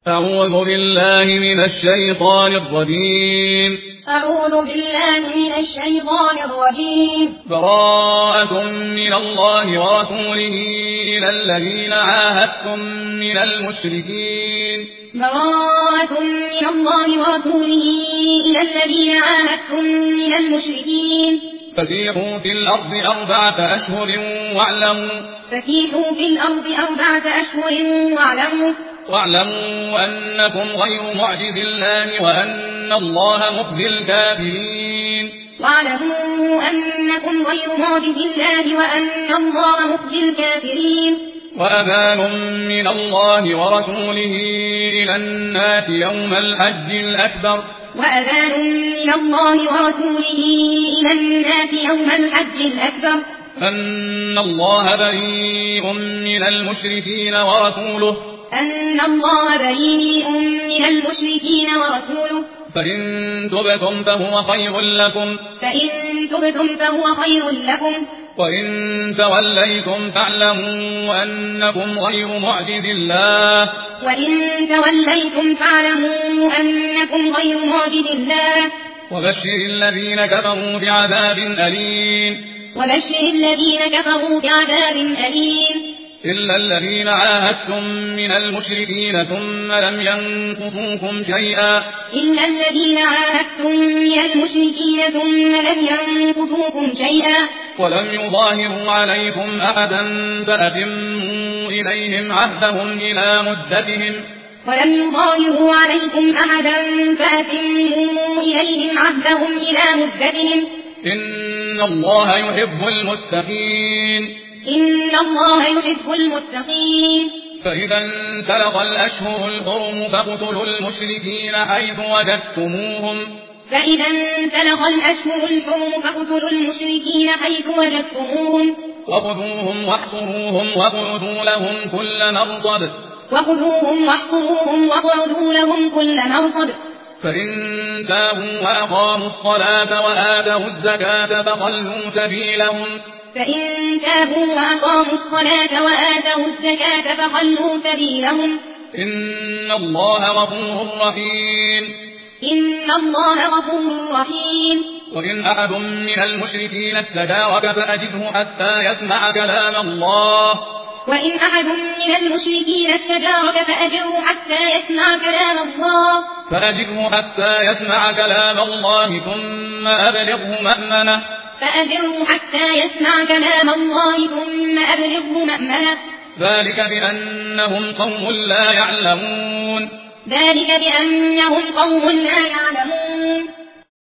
أعوذ بالله من الشيطان الرجيم. براءة من الله ورسوله إلى الذين عاهدتم من المشركين. براءة من الله ورسوله إلى الذين عاهدتم من المشركين. فسيحوا في الأرض 4 أشهر واعلموا أنكم غير معجز الله وأن الله مخزي الكافرين. وأذان من الله ورسوله إلى الناس يوم الحج الأكبر أن الله بريء من المشركين ورسوله فإن تبتم فهو خير لكم وإن توليتم فاعلموا أنكم غير معجز الله وبشر الذين كفروا بعذاب أليم. إلا الذين عاهدتم من المشركين ثم لم ينقصوكم شيئا ولم يظاهروا عليكم أحدا فأتموا إليهم عهدهم إلى مدتهم إن الله يحب المتقين. فإذا انسلخ الأشهر الحرم فاقتلوا المشركين حيث وجدتموهم وخذوهم واحصروهم واقعدوا لهم كل مرصد فإن تابوا وأقاموا الصلاة وآتوا الزكاة فخلوا سبيلهم إن الله غفور رحيم. وإن أحد من المشركين استجارك فأجره حتى يسمع كلام الله ثم أبلغه مأمنه ذلك بأنهم قوم لا يعلمون.